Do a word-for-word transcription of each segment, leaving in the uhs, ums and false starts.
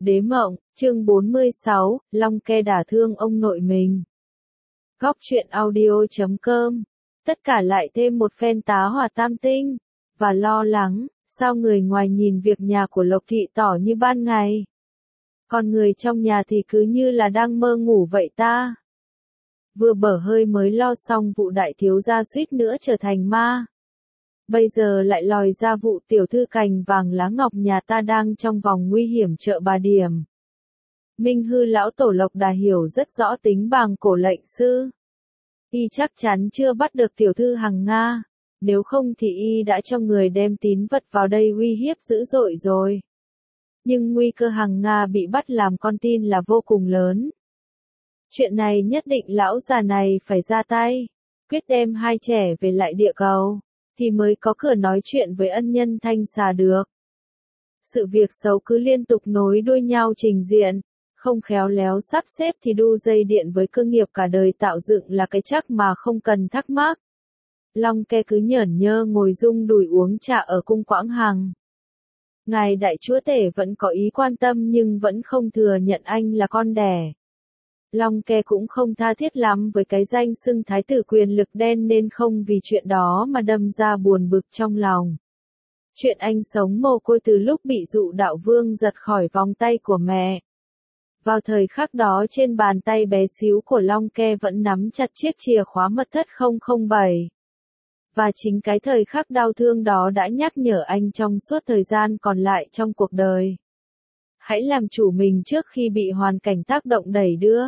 Đế mộng, chương bốn mươi sáu, Long Ke đả thương ông nội mình. Góc truyện audio chấm com. Tất cả lại thêm một phen tá hỏa tam tinh. Và lo lắng, sao người ngoài nhìn việc nhà của Lộc Thị tỏ như ban ngày. Còn người trong nhà thì cứ như là đang mơ ngủ vậy ta. Vừa bở hơi mới lo xong vụ đại thiếu gia suýt nữa trở thành ma. Bây giờ lại lòi ra vụ tiểu thư cành vàng lá ngọc nhà ta đang trong vòng nguy hiểm chợ Bà Điểm. Minh Hư lão tổ Lộc Đà hiểu rất rõ tính bàng cổ lệnh sư. Y chắc chắn chưa bắt được tiểu thư Hằng Nga, nếu không thì y đã cho người đem tín vật vào đây uy hiếp dữ dội rồi. Nhưng nguy cơ Hằng Nga bị bắt làm con tin là vô cùng lớn. Chuyện này nhất định lão già này phải ra tay, quyết đem hai trẻ về lại địa cầu, thì mới có cửa nói chuyện với ân nhân Thanh Xà được. Sự việc xấu cứ liên tục nối đuôi nhau trình diện, không khéo léo sắp xếp thì đu dây điện với cơ nghiệp cả đời tạo dựng là cái chắc mà không cần thắc mắc. Long Ke cứ nhởn nhơ ngồi rung đùi uống trà ở cung Quảng Hằng. Ngài đại chúa tể vẫn có ý quan tâm nhưng vẫn không thừa nhận anh là con đẻ. Long Ke cũng không tha thiết lắm với cái danh xưng thái tử quyền lực đen nên không vì chuyện đó mà đâm ra buồn bực trong lòng. Chuyện anh sống mồ côi từ lúc bị dụ đạo vương giật khỏi vòng tay của mẹ. Vào thời khắc đó trên bàn tay bé xíu của Long Ke vẫn nắm chặt chiếc chìa khóa mật thất không không bảy. Và chính cái thời khắc đau thương đó đã nhắc nhở anh trong suốt thời gian còn lại trong cuộc đời. Hãy làm chủ mình trước khi bị hoàn cảnh tác động đẩy đưa.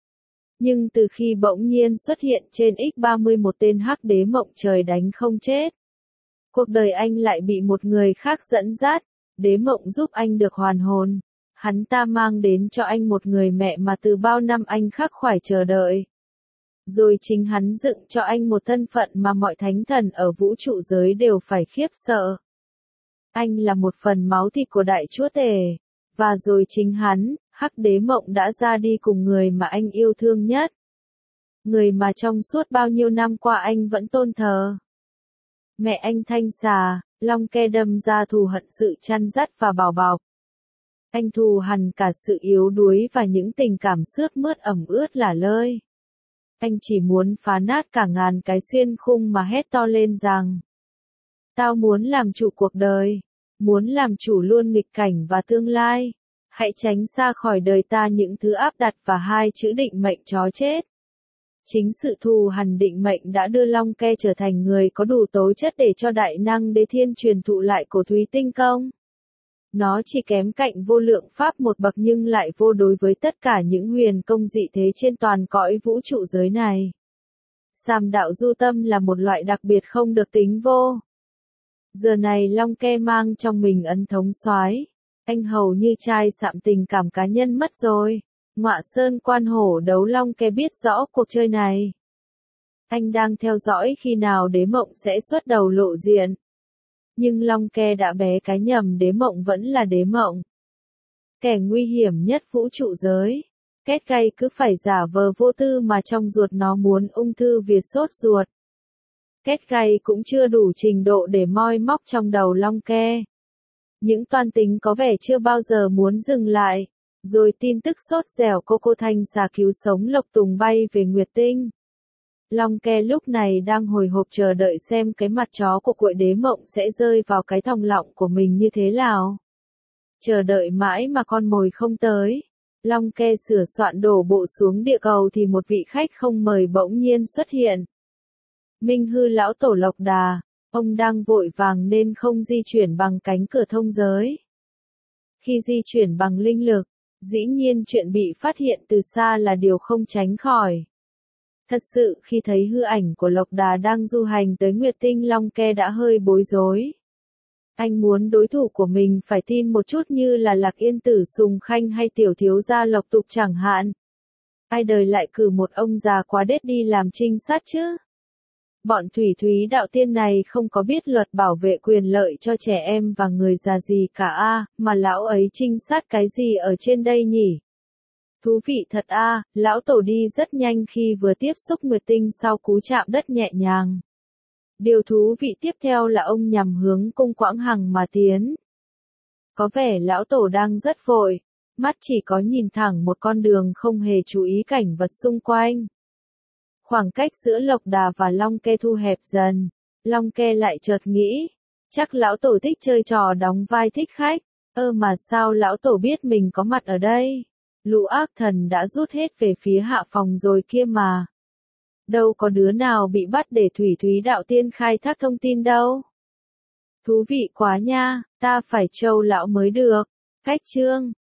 Nhưng từ khi bỗng nhiên xuất hiện trên X ba mươi một tên hắc đế mộng trời đánh không chết. Cuộc đời anh lại bị một người khác dẫn dắt, đế mộng giúp anh được hoàn hồn. Hắn ta mang đến cho anh một người mẹ mà từ bao năm anh khắc khoải chờ đợi. Rồi chính hắn dựng cho anh một thân phận mà mọi thánh thần ở vũ trụ giới đều phải khiếp sợ. Anh là một phần máu thịt của đại chúa tể. Và rồi chính hắn, hắc đế mộng đã ra đi cùng người mà anh yêu thương nhất. Người mà trong suốt bao nhiêu năm qua anh vẫn tôn thờ. Mẹ anh Thanh Xà, Long Ke đâm ra thù hận sự chăn dắt và bảo bọc. Anh thù hằn cả sự yếu đuối và những tình cảm xước mướt ẩm ướt lả lơi. Anh chỉ muốn phá nát cả ngàn cái xuyên khung mà hét to lên rằng: tao muốn làm chủ cuộc đời, muốn làm chủ luôn nghịch cảnh và tương lai. Hãy tránh xa khỏi đời ta những thứ áp đặt và hai chữ định mệnh chó chết. Chính sự thù hằn định mệnh đã đưa Long Ke trở thành người có đủ tố chất để cho đại năng đế thiên truyền thụ lại cổ thúy tinh công. Nó chỉ kém cạnh vô lượng pháp một bậc nhưng lại vô đối với tất cả những huyền công dị thế trên toàn cõi vũ trụ giới này. Sàm đạo du tâm là một loại đặc biệt không được tính vô. Giờ này Long Ke mang trong mình ấn thống soái. Anh hầu như chai sạm tình cảm cá nhân mất rồi. Ngọa sơn quan hổ đấu Long Ke biết rõ cuộc chơi này. Anh đang theo dõi khi nào đế mộng sẽ xuất đầu lộ diện. Nhưng Long Ke đã bé cái nhầm đế mộng vẫn là đế mộng. Kẻ nguy hiểm nhất vũ trụ giới. Két cay cứ phải giả vờ vô tư mà trong ruột nó muốn ung thư Việt sốt ruột. Két cay cũng chưa đủ trình độ để moi móc trong đầu Long Ke. Những toan tính có vẻ chưa bao giờ muốn dừng lại. Rồi tin tức sốt dẻo cô cô Thanh Xà cứu sống Lộc Tùng bay về Nguyệt Tinh. Long Ke lúc này đang hồi hộp chờ đợi xem cái mặt chó của cuội đế mộng sẽ rơi vào cái thòng lọng của mình như thế nào. Chờ đợi mãi mà con mồi không tới. Long Ke sửa soạn đổ bộ xuống địa cầu thì một vị khách không mời bỗng nhiên xuất hiện. Minh Hư lão tổ Lộc Đà, ông đang vội vàng nên không di chuyển bằng cánh cửa thông giới. Khi di chuyển bằng linh lực, dĩ nhiên chuyện bị phát hiện từ xa là điều không tránh khỏi. Thật sự khi thấy hư ảnh của Lộc Đà đang du hành tới Nguyệt Tinh, Long Ke đã hơi bối rối. Anh muốn đối thủ của mình phải tin một chút như là Lạc Yên Tử Sùng Khanh hay tiểu thiếu gia Lộc Tục chẳng hạn. Ai đời lại cử một ông già quá đét đi làm trinh sát chứ? Bọn thủy thúy đạo tiên này không có biết luật bảo vệ quyền lợi cho trẻ em và người già gì cả a, mà lão ấy trinh sát cái gì ở trên đây nhỉ? Thú vị thật a, lão tổ đi rất nhanh khi vừa tiếp xúc Nguyệt Tinh sau cú chạm đất nhẹ nhàng. Điều thú vị tiếp theo là ông nhằm hướng cung Quảng Hằng mà tiến. Có vẻ lão tổ đang rất vội, mắt chỉ có nhìn thẳng một con đường không hề chú ý cảnh vật xung quanh. Khoảng cách giữa Lộc Đà và Long Ke thu hẹp dần, Long Ke lại chợt nghĩ, chắc lão tổ thích chơi trò đóng vai thích khách, ơ mà sao lão tổ biết mình có mặt ở đây? Lũ ác thần đã rút hết về phía hạ phòng rồi kia mà. Đâu có đứa nào bị bắt để Thủy Thúy đạo tiên khai thác thông tin đâu. Thú vị quá nha, ta phải trâu lão mới được. Cách chương